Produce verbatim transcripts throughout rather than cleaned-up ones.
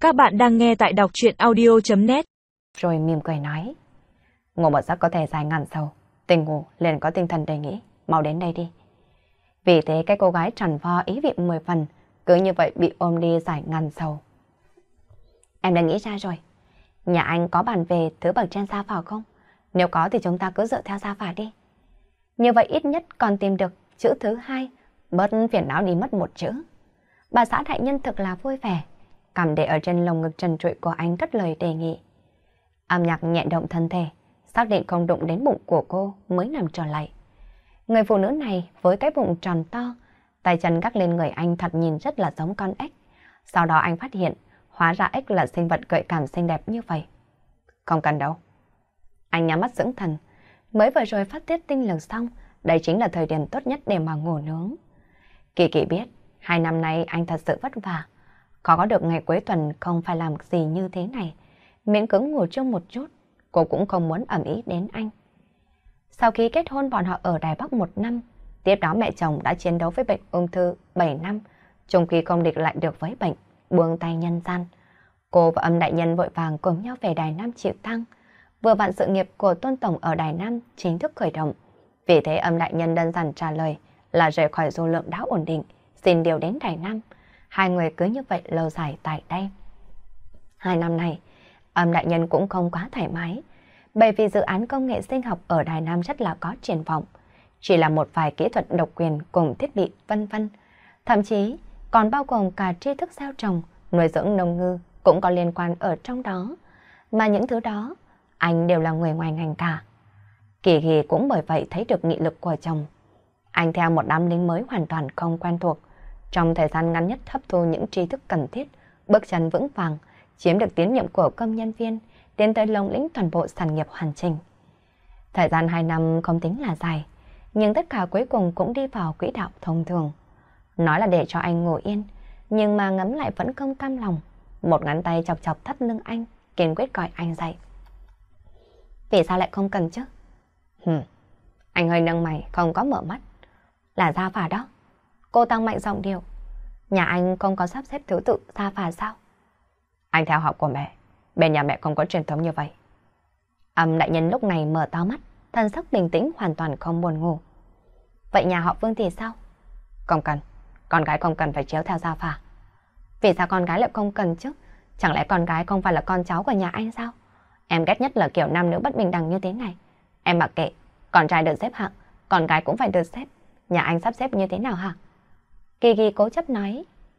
Các bạn đang nghe tại đọc truyện audio chấm net. Rồi mỉm cười nói. Ngủ một giấc có thể dài ngàn sâu. Tỉnh ngủ liền có tinh thần đề nghị. Mau đến đây đi. Vì thế cái cô gái tròn vo ý vị mười phần. Cứ như vậy bị ôm đi dài ngàn sâu. Em đã nghĩ ra rồi. Nhà anh có bàn về thứ bậc trên sa phả không? Nếu có thì chúng ta cứ dựa theo sa phả đi. Như vậy ít nhất còn tìm được chữ thứ hai. Bớt phiền não đi mất một chữ. Bà xã đại nhân thực là vui vẻ. Cầm để ở trên lồng ngực trần trụi của anh cất lời đề nghị. Âm nhạc nhẹ động thân thể, xác định không đụng đến bụng của cô mới nằm trở lại. Người phụ nữ này với cái bụng tròn to, tay chân gác lên người anh thật nhìn rất là giống con ếch. Sau đó anh phát hiện, hóa ra ếch là sinh vật gợi cảm xinh đẹp như vậy. Không cần đâu. Anh nhắm mắt dưỡng thần, mới vừa rồi phát tiết tinh lực xong, đây chính là thời điểm tốt nhất để mà ngủ nướng. Kỳ Kỳ biết, hai năm nay anh thật sự vất vả. Khó có được ngày cuối tuần không phải làm gì như thế này. Miễn cưỡng ngủ chung một chút, cô cũng không muốn ầm ĩ đến anh. Sau khi kết hôn bọn họ ở Đài Bắc một năm, tiếp đó mẹ chồng đã chiến đấu với bệnh ung thư bảy năm, trong khi không địch lại được với bệnh, buông tay nhân gian. Cô và Âm đại nhân vội vàng cùng nhau về Đài Nam chịu thăng. Vừa vặn sự nghiệp của Tôn Tổng ở Đài Nam chính thức khởi động. Vì thế Âm đại nhân đơn giản trả lời là rời khỏi du lượng đã ổn định, xin điều đến Đài Nam. Hai người cứ như vậy lâu dài tại đây. Hai năm này, Âm đại nhân cũng không quá thoải mái, bởi vì dự án công nghệ sinh học ở Đài Nam rất là có triển vọng. Chỉ là một vài kỹ thuật độc quyền cùng thiết bị vân vân, thậm chí còn bao gồm cả tri thức gieo trồng, nuôi dưỡng nông ngư cũng có liên quan ở trong đó. Mà những thứ đó, anh đều là người ngoài ngành cả. Kỳ Kỳ cũng bởi vậy thấy được nghị lực của chồng. Anh theo một đám lính mới hoàn toàn không quen thuộc, trong thời gian ngắn nhất hấp thu những tri thức cần thiết, bước chân vững vàng, chiếm được tín nhiệm của công nhân viên, tiến tới lồng lĩnh toàn bộ sản nghiệp hoàn chỉnh. Thời gian hai năm không tính là dài, nhưng tất cả cuối cùng cũng đi vào quỹ đạo thông thường. Nói là để cho anh ngồi yên, nhưng mà ngấm lại vẫn không cam lòng. Một ngón tay chọc chọc thắt lưng anh, kiên quyết gọi anh dậy. Vì sao lại không cần chứ? Hừm, anh hơi nâng mày, không có mở mắt. Là gia phả đó. Cô tăng mạnh giọng điệu. Nhà anh không có sắp xếp thứ tự gia phả sao? Anh theo học của mẹ, bên nhà mẹ không có truyền thống như vậy. Âm đại nhân lúc này mở to mắt, thân sắc bình tĩnh hoàn toàn không buồn ngủ. Vậy nhà họ Vương thì sao? Không cần, con gái không cần phải chiếu theo gia phả. Vì sao con gái lại không cần chứ? Chẳng lẽ con gái không phải là con cháu của nhà anh sao? Em ghét nhất là kiểu nam nữ bất bình đẳng như thế này. Em mặc kệ, con trai được xếp hạng, con gái cũng phải được xếp. Nhà anh sắp xếp như thế nào hả? Kỳ Kỳ cố chấp nói.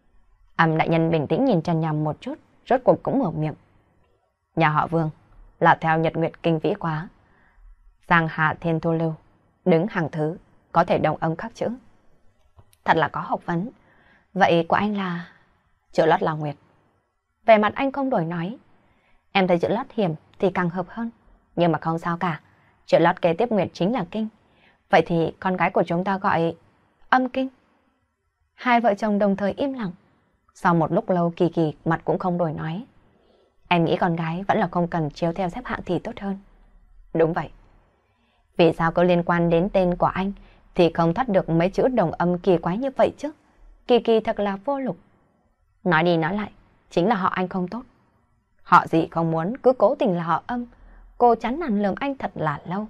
Âm đại nhân bình tĩnh nhìn Trần Nhàm một chút, rốt cuộc cũng mở miệng. Nhà họ Vương là theo nhật nguyệt kinh vĩ quá. Giang hạ thiên thu lưu, đứng hàng thứ, có thể đồng âm khắc chữ. Thật là có học vấn. Vậy của anh là... Chữ lót là nguyệt. Về mặt anh không đổi nói. Em thấy chữ lót hiểm thì càng hợp hơn. Nhưng mà không sao cả. Chữ lót kế tiếp nguyệt chính là kinh. Vậy thì con gái của chúng ta gọi âm kinh. Hai vợ chồng đồng thời im lặng. Sau một lúc lâu Kỳ Kỳ mặt cũng không đổi nói. Em nghĩ con gái vẫn là không cần chiếu theo xếp hạng thì tốt hơn. Đúng vậy. Vì sao có liên quan đến tên của anh thì không thoát được mấy chữ đồng âm kỳ quái như vậy chứ? Kỳ Kỳ thật là vô lục. Nói đi nói lại, chính là họ anh không tốt. Họ gì không muốn cứ cố tình là họ âm. Cô chán nản lườm anh thật là lâu.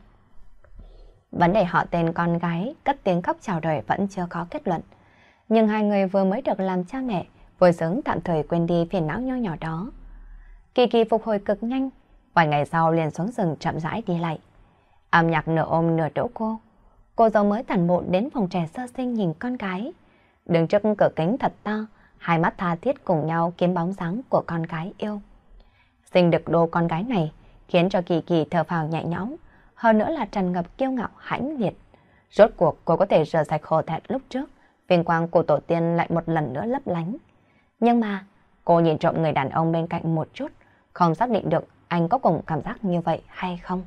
Vấn đề họ tên con gái cất tiếng khóc chào đời vẫn chưa có kết luận. Nhưng hai người vừa mới được làm cha mẹ, vui sướng tạm thời quên đi phiền não nho nhỏ đó. Kỳ Kỳ phục hồi cực nhanh, vài ngày sau liền xuống rừng chậm rãi đi lại. Âm nhạc nửa ôm nửa đỡ cô. Cô dâu mới tản bộ đến phòng trẻ sơ sinh nhìn con gái. Đứng trước cửa kính thật to, hai mắt tha thiết cùng nhau kiếm bóng dáng của con gái yêu. Sinh được đô con gái này khiến cho Kỳ Kỳ thở phào nhẹ nhõm, hơn nữa là tràn ngập kiêu ngạo hãnh liệt. Rốt cuộc cô có thể rửa sạch hổ thẹn lúc trước, vinh quang của tổ tiên lại một lần nữa lấp lánh. Nhưng mà cô nhìn trộm người đàn ông bên cạnh một chút, không xác định được anh có cùng cảm giác như vậy hay không.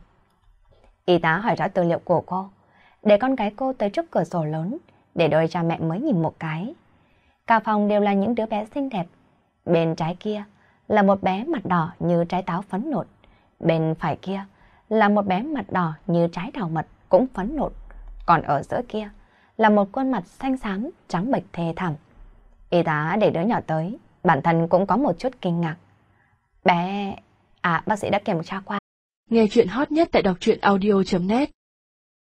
Y tá hỏi rõ tư liệu của cô, để con gái cô tới trước cửa sổ lớn, để đôi cha mẹ mới nhìn một cái. Cả phòng đều là những đứa bé xinh đẹp. Bên trái kia là một bé mặt đỏ như trái táo phấn nộn. Bên phải kia là một bé mặt đỏ như trái đào mật cũng phấn nộn. Còn ở giữa kia là một khuôn mặt xanh xám, trắng bệch thê thảm. Y tá để đứa nhỏ tới, bản thân cũng có một chút kinh ngạc. Bé... À, bác sĩ đã kiểm tra qua. Nghe chuyện hot nhất tại đọc truyện audio chấm net.